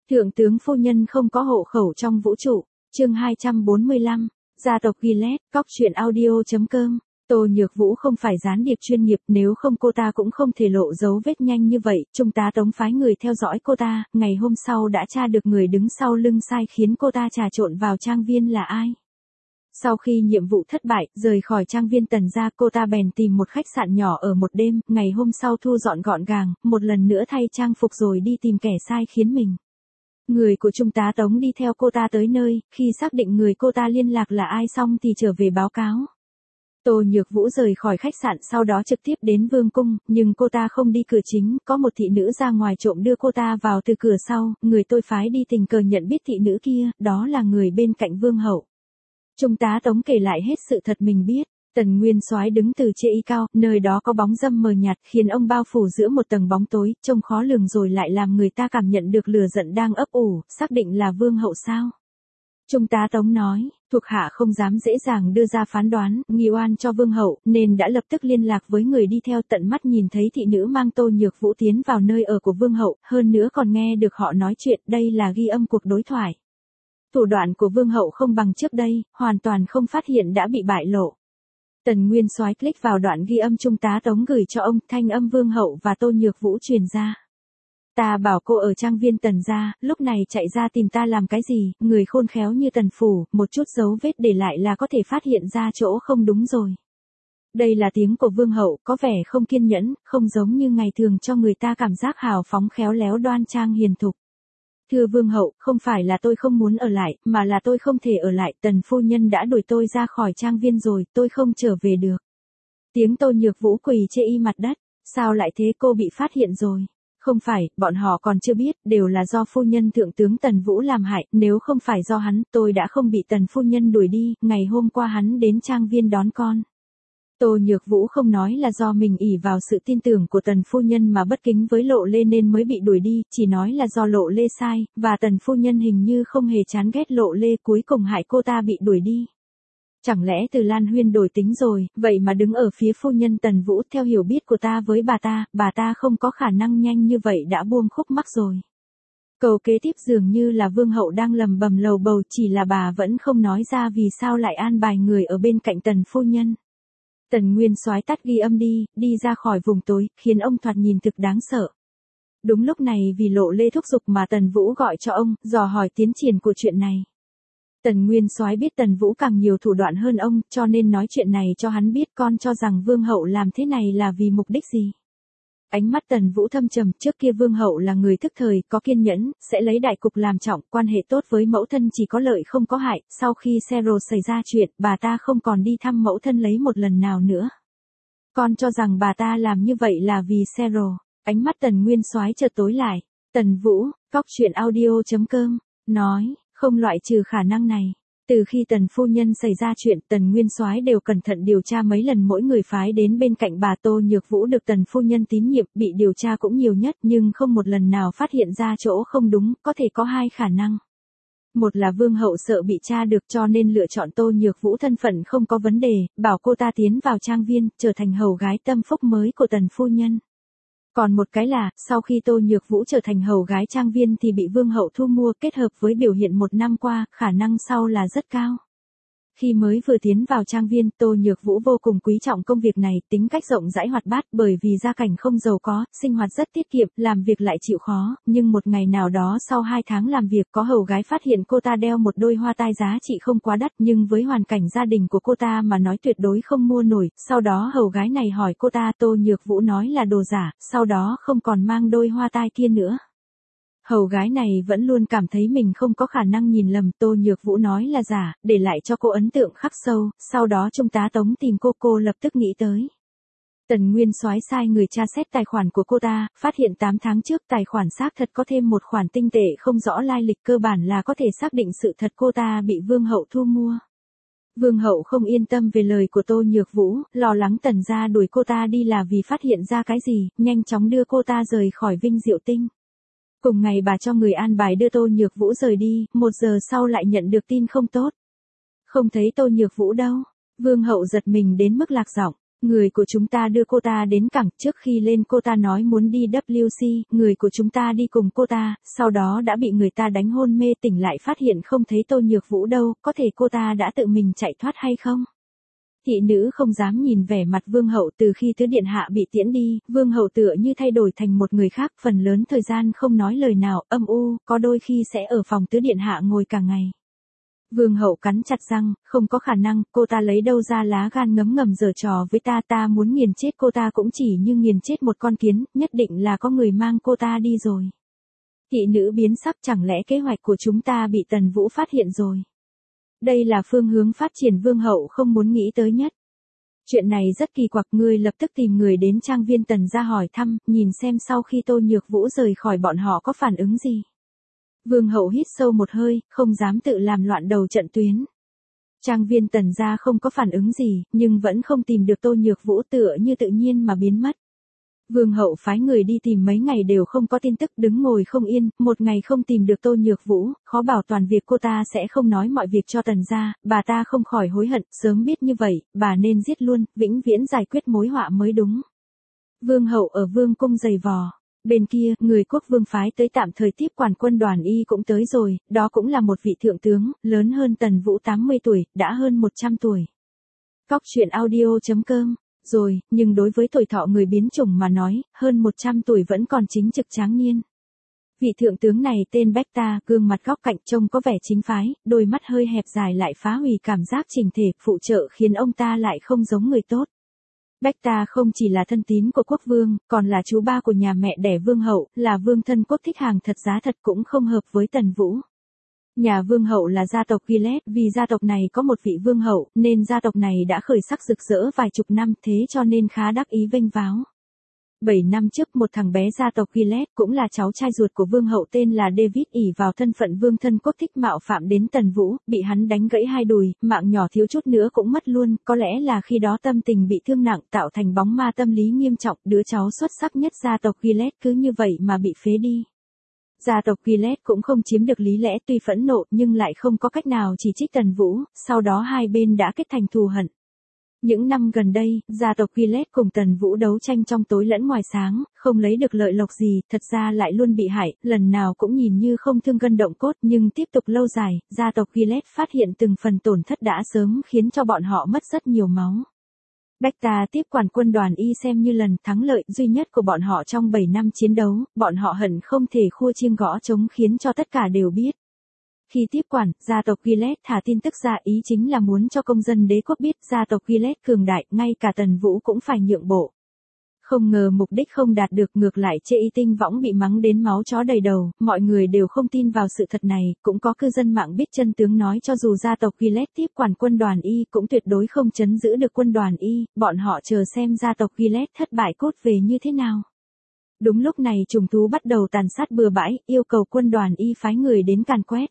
Thượng tướng phu nhân không có hộ khẩu trong vũ trụ. Chương 245. Gia tộc Gillette, Cóc truyện audio.com. Tô Nhược Vũ không phải gián điệp chuyên nghiệp, nếu không cô ta cũng không thể lộ dấu vết nhanh như vậy. Trung tá Tống phái người theo dõi cô ta, ngày hôm sau đã tra được người đứng sau lưng sai khiến cô ta trà trộn vào trang viên là ai. Sau khi nhiệm vụ thất bại, rời khỏi trang viên Tần gia, cô ta bèn tìm một khách sạn nhỏ ở một đêm, ngày hôm sau thu dọn gọn gàng, một lần nữa thay trang phục rồi đi tìm kẻ sai khiến mình. Người của Trung tá Tống đi theo cô ta tới nơi, khi xác định người cô ta liên lạc là ai xong thì trở về báo cáo. Tô Nhược Vũ rời khỏi khách sạn sau đó trực tiếp đến vương cung, nhưng cô ta không đi cửa chính, có một thị nữ ra ngoài trộm đưa cô ta vào từ cửa sau, người tôi phái đi tình cờ nhận biết thị nữ kia, đó là người bên cạnh vương hậu. Trung tá Tống kể lại hết sự thật mình biết. Tần Nguyên Soái đứng từ trên cao, nơi đó có bóng râm mờ nhạt, khiến ông bao phủ giữa một tầng bóng tối, trông khó lường rồi lại làm người ta cảm nhận được lửa giận đang ấp ủ, xác định là vương hậu sao? Trung tá Tống nói, thuộc hạ không dám dễ dàng đưa ra phán đoán, nghi oan cho vương hậu, nên đã lập tức liên lạc với người đi theo, tận mắt nhìn thấy thị nữ mang Tô Nhược Vũ tiến vào nơi ở của vương hậu, hơn nữa còn nghe được họ nói chuyện, đây là ghi âm cuộc đối thoại. Thủ đoạn của vương hậu không bằng trước đây, hoàn toàn không phát hiện đã bị bại lộ. Tần Nguyên Soái click vào đoạn ghi âm Trung tá Tống gửi cho ông, thanh âm vương hậu và Tô Nhược Vũ truyền ra. Ta bảo cô ở trang viên Tần gia, lúc này chạy ra tìm ta làm cái gì, người khôn khéo như Tần Phủ, một chút dấu vết để lại là có thể phát hiện ra chỗ không đúng rồi. Đây là tiếng của vương hậu, có vẻ không kiên nhẫn, không giống như ngày thường cho người ta cảm giác hào phóng khéo léo đoan trang hiền thục. Thưa vương hậu, không phải là tôi không muốn ở lại, mà là tôi không thể ở lại, Tần phu nhân đã đuổi tôi ra khỏi trang viên rồi, tôi không trở về được. Tiếng Tô Nhược Vũ quỳ chê y mặt đất, sao lại thế, cô bị phát hiện rồi. Không phải, bọn họ còn chưa biết, đều là do phu nhân thượng tướng Tần Vũ làm hại, nếu không phải do hắn, tôi đã không bị Tần phu nhân đuổi đi, ngày hôm qua hắn đến trang viên đón con. Tô Nhược Vũ không nói là do mình ỷ vào sự tin tưởng của Tần phu nhân mà bất kính với Lộ Lê nên mới bị đuổi đi, chỉ nói là do Lộ Lê sai, và Tần phu nhân hình như không hề chán ghét Lộ Lê, cuối cùng hại cô ta bị đuổi đi. Chẳng lẽ Từ Lan Huyên đổi tính rồi, vậy mà đứng ở phía phu nhân Tần Vũ, theo hiểu biết của ta với bà ta không có khả năng nhanh như vậy đã buông khúc mắc rồi. Câu kế tiếp dường như là vương hậu đang lầm bầm lầu bầu, chỉ là bà vẫn không nói ra vì sao lại an bài người ở bên cạnh Tần phu nhân. Tần Nguyên Soái tắt ghi âm đi ra khỏi vùng tối, khiến ông thoạt nhìn thực đáng sợ. Đúng lúc này vì Lộ Lê thúc giục mà Tần Vũ gọi cho ông, dò hỏi tiến triển của chuyện này. Tần Nguyên Soái biết Tần Vũ càng nhiều thủ đoạn hơn ông, cho nên nói chuyện này cho hắn biết, con cho rằng vương hậu làm thế này là vì mục đích gì. Ánh mắt Tần Vũ thâm trầm, trước kia vương hậu là người thức thời, có kiên nhẫn, sẽ lấy đại cục làm trọng, quan hệ tốt với mẫu thân chỉ có lợi không có hại, sau khi Sero xảy ra chuyện, bà ta không còn đi thăm mẫu thân lấy một lần nào nữa. Con cho rằng bà ta làm như vậy là vì Sero. Ánh mắt Tần Nguyên Soái chợt tối lại. Tần Vũ, Cóc truyện audio.com, nói, không loại trừ khả năng này. Từ khi Tần phu nhân xảy ra chuyện, Tần Nguyên Soái đều cẩn thận điều tra mấy lần mỗi người phái đến bên cạnh bà. Tô Nhược Vũ được Tần phu nhân tín nhiệm, bị điều tra cũng nhiều nhất nhưng không một lần nào phát hiện ra chỗ không đúng, có thể có hai khả năng. Một là vương hậu sợ bị tra được cho nên lựa chọn Tô Nhược Vũ thân phận không có vấn đề, bảo cô ta tiến vào trang viên, trở thành hầu gái tâm phúc mới của Tần phu nhân. Còn một cái là, sau khi Tô Nhược Vũ trở thành hầu gái trang viên thì bị vương hậu thu mua, kết hợp với biểu hiện một năm qua, khả năng sau là rất cao. Khi mới vừa tiến vào trang viên, Tô Nhược Vũ vô cùng quý trọng công việc này, tính cách rộng rãi hoạt bát, bởi vì gia cảnh không giàu có, sinh hoạt rất tiết kiệm, làm việc lại chịu khó, nhưng một ngày nào đó sau 2 tháng làm việc, có hầu gái phát hiện cô ta đeo một đôi hoa tai giá trị không quá đắt, nhưng với hoàn cảnh gia đình của cô ta mà nói tuyệt đối không mua nổi, sau đó hầu gái này hỏi cô ta, Tô Nhược Vũ nói là đồ giả, sau đó không còn mang đôi hoa tai kia nữa. Hầu gái này vẫn luôn cảm thấy mình không có khả năng nhìn lầm, Tô Nhược Vũ nói là giả, để lại cho cô ấn tượng khắc sâu, sau đó Trung tá Tống tìm cô lập tức nghĩ tới. Tần Nguyên Soái sai người tra xét tài khoản của cô ta, phát hiện 8 tháng trước tài khoản xác thật có thêm một khoản tinh tệ không rõ lai lịch, cơ bản là có thể xác định sự thật cô ta bị vương hậu thu mua. Vương hậu không yên tâm về lời của Tô Nhược Vũ, lo lắng Tần gia đuổi cô ta đi là vì phát hiện ra cái gì, nhanh chóng đưa cô ta rời khỏi Vinh Diệu Tinh. Cùng ngày bà cho người an bài đưa Tô Nhược Vũ rời đi, 1 giờ sau lại nhận được tin không tốt. Không thấy Tô Nhược Vũ đâu. Vương hậu giật mình đến mức lạc giọng. Người của chúng ta đưa cô ta đến cảng, trước khi lên cô ta nói muốn đi WC, người của chúng ta đi cùng cô ta, sau đó đã bị người ta đánh hôn mê, tỉnh lại phát hiện không thấy Tô Nhược Vũ đâu, có thể cô ta đã tự mình chạy thoát hay không? Thị nữ không dám nhìn vẻ mặt vương hậu. Từ khi tứ điện hạ bị tiễn đi, vương hậu tựa như thay đổi thành một người khác, phần lớn thời gian không nói lời nào, âm u, có đôi khi sẽ ở phòng tứ điện hạ ngồi cả ngày. Vương hậu cắn chặt răng, không có khả năng, cô ta lấy đâu ra lá gan ngấm ngầm giở trò với ta, ta muốn nghiền chết cô ta cũng chỉ như nghiền chết một con kiến, nhất định là có người mang cô ta đi rồi. Thị nữ biến sắc, chẳng lẽ kế hoạch của chúng ta bị Tần Vũ phát hiện rồi? Đây là phương hướng phát triển vương hậu không muốn nghĩ tới nhất. Chuyện này rất kỳ quặc, ngươi lập tức tìm người đến trang viên Tần gia hỏi thăm, nhìn xem sau khi Tô Nhược Vũ rời khỏi bọn họ có phản ứng gì. Vương hậu hít sâu một hơi, không dám tự làm loạn đầu trận tuyến. Trang viên Tần gia không có phản ứng gì, nhưng vẫn không tìm được Tô Nhược Vũ, tựa như tự nhiên mà biến mất. Vương hậu phái người đi tìm mấy ngày đều không có tin tức, đứng ngồi không yên, một ngày không tìm được Tô Nhược Vũ, khó bảo toàn việc cô ta sẽ không nói mọi việc cho Tần gia, bà ta không khỏi hối hận, sớm biết như vậy, bà nên giết luôn, vĩnh viễn giải quyết mối họa mới đúng. Vương hậu ở vương cung giày vò. Bên kia, người quốc vương phái tới tạm thời tiếp quản quân đoàn y cũng tới rồi, đó cũng là một vị thượng tướng, lớn hơn Tần Vũ 80 tuổi, đã hơn 100 tuổi. Cóc truyện audio.com. Rồi, nhưng đối với tuổi thọ người biến chủng mà nói, hơn 100 tuổi vẫn còn chính trực tráng niên. Vị thượng tướng này tên Bách, gương mặt góc cạnh trông có vẻ chính phái, đôi mắt hơi hẹp dài lại phá hủy cảm giác chỉnh thể, phụ trợ khiến ông ta lại không giống người tốt. Bách không chỉ là thân tín của quốc vương, còn là chú ba của nhà mẹ đẻ vương hậu, là vương thân quốc thích hàng thật giá thật, cũng không hợp với Tần Vũ. Nhà vương hậu là gia tộc Gilead, vì gia tộc này có một vị vương hậu, nên gia tộc này đã khởi sắc rực rỡ vài chục năm, thế cho nên khá đắc ý vênh váo. 7 năm trước, một thằng bé gia tộc Gilead, cũng là cháu trai ruột của vương hậu tên là David, ỷ vào thân phận vương thân quốc thích mạo phạm đến Tần Vũ, bị hắn đánh gãy hai đùi, mạng nhỏ thiếu chút nữa cũng mất luôn, có lẽ là khi đó tâm tình bị thương nặng, tạo thành bóng ma tâm lý nghiêm trọng, đứa cháu xuất sắc nhất gia tộc Gilead cứ như vậy mà bị phế đi. Gia tộc Gilead cũng không chiếm được lý lẽ, tuy phẫn nộ nhưng lại không có cách nào chỉ trích Tần Vũ, sau đó hai bên đã kết thành thù hận. Những năm gần đây, gia tộc Gilead cùng Tần Vũ đấu tranh trong tối lẫn ngoài sáng, không lấy được lợi lộc gì, thật ra lại luôn bị hại, lần nào cũng nhìn như không thương gân động cốt, nhưng tiếp tục lâu dài, gia tộc Gilead phát hiện từng phần tổn thất đã sớm khiến cho bọn họ mất rất nhiều máu. Bách tiếp quản quân đoàn y xem như lần thắng lợi duy nhất của bọn họ trong 7 năm chiến đấu, bọn họ hận không thể khua chiêng gõ trống khiến cho tất cả đều biết. Khi tiếp quản, gia tộc Gilead thả tin tức ra, ý chính là muốn cho công dân đế quốc biết gia tộc Gilead cường đại, ngay cả Tần Vũ cũng phải nhượng bộ. Không ngờ mục đích không đạt được, ngược lại chê y tinh võng bị mắng đến máu chó đầy đầu, mọi người đều không tin vào sự thật này, cũng có cư dân mạng biết chân tướng nói cho dù gia tộc Gilead tiếp quản quân đoàn y cũng tuyệt đối không trấn giữ được quân đoàn y, bọn họ chờ xem gia tộc Gilead thất bại cốt về như thế nào. Đúng lúc này trùng thú bắt đầu tàn sát bừa bãi, yêu cầu quân đoàn y phái người đến càn quét.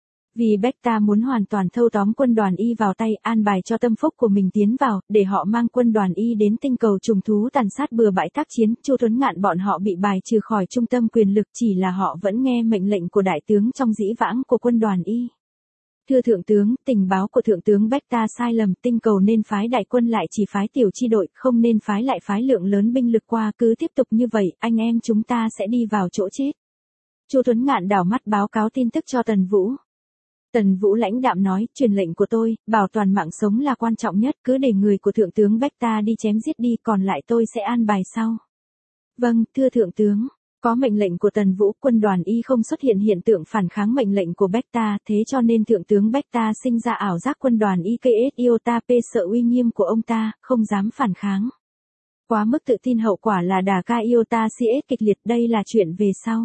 Vì Bách muốn hoàn toàn thâu tóm quân đoàn y vào tay, an bài cho tâm phúc của mình tiến vào, để họ mang quân đoàn y đến tinh cầu trùng thú tàn sát bừa bãi tác chiến, Chu Tuấn Ngạn bọn họ bị bài trừ khỏi trung tâm quyền lực, chỉ là họ vẫn nghe mệnh lệnh của đại tướng trong dĩ vãng của quân đoàn y. Thưa thượng tướng, tình báo của thượng tướng Bách sai lầm, tinh cầu nên phái đại quân lại chỉ phái tiểu chi đội, không nên phái lại phái lượng lớn binh lực qua, cứ tiếp tục như vậy, anh em chúng ta sẽ đi vào chỗ chết. Chu Tuấn Ngạn đảo mắt báo cáo tin tức cho Tần Vũ. Tần Vũ lãnh đạm nói, truyền lệnh của tôi, bảo toàn mạng sống là quan trọng nhất, cứ để người của thượng tướng Bách đi chém giết đi, còn lại tôi sẽ an bài sau. Vâng, thưa thượng tướng. Có mệnh lệnh của Tần Vũ, quân đoàn y không xuất hiện hiện tượng phản kháng mệnh lệnh của Bách, thế cho nên thượng tướng Bách sinh ra ảo giác quân đoàn IKS Iota P sợ uy nghiêm của ông ta, không dám phản kháng. Quá mức tự tin hậu quả là đả ca Iota CS kịch liệt, đây là chuyện về sau.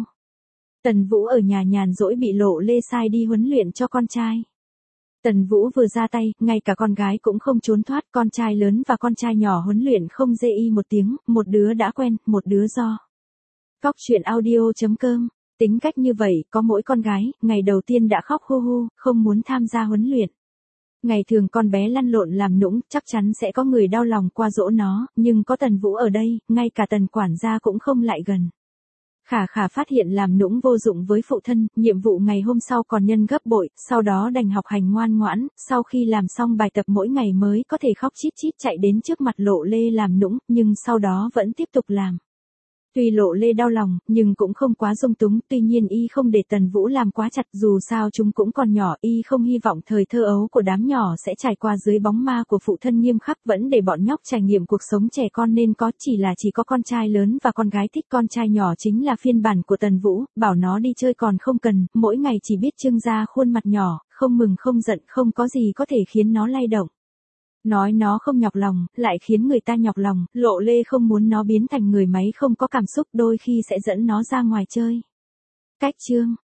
Tần Vũ ở nhà nhàn rỗi bị Lộ Lê sai đi huấn luyện cho con trai. Tần Vũ vừa ra tay, ngay cả con gái cũng không trốn thoát, con trai lớn và con trai nhỏ huấn luyện không dê y một tiếng, một đứa đã quen, một đứa do. Cóc truyện audio.com, tính cách như vậy, có mỗi con gái, ngày đầu tiên đã khóc hu hu, không muốn tham gia huấn luyện. Ngày thường con bé lăn lộn làm nũng, chắc chắn sẽ có người đau lòng qua dỗ nó, nhưng có Tần Vũ ở đây, ngay cả Tần quản gia cũng không lại gần. Khả Khả phát hiện làm nũng vô dụng với phụ thân, nhiệm vụ ngày hôm sau còn nhân gấp bội, sau đó đành học hành ngoan ngoãn, sau khi làm xong bài tập mỗi ngày mới có thể khóc chít chít chạy đến trước mặt Lộ Lê làm nũng, nhưng sau đó vẫn tiếp tục làm. Tuy Lộ Lê đau lòng, nhưng cũng không quá dung túng, tuy nhiên y không để Tần Vũ làm quá chặt, dù sao chúng cũng còn nhỏ, y không hy vọng thời thơ ấu của đám nhỏ sẽ trải qua dưới bóng ma của phụ thân nghiêm khắc, vẫn để bọn nhóc trải nghiệm cuộc sống trẻ con nên có, chỉ có con trai lớn và con gái thích, con trai nhỏ chính là phiên bản của Tần Vũ, bảo nó đi chơi còn không cần, mỗi ngày chỉ biết trưng ra khuôn mặt nhỏ, không mừng không giận, không có gì có thể khiến nó lay động. Nói nó không nhọc lòng, lại khiến người ta nhọc lòng, Lộ Lê không muốn nó biến thành người máy không có cảm xúc, đôi khi sẽ dẫn nó ra ngoài chơi. Cách chương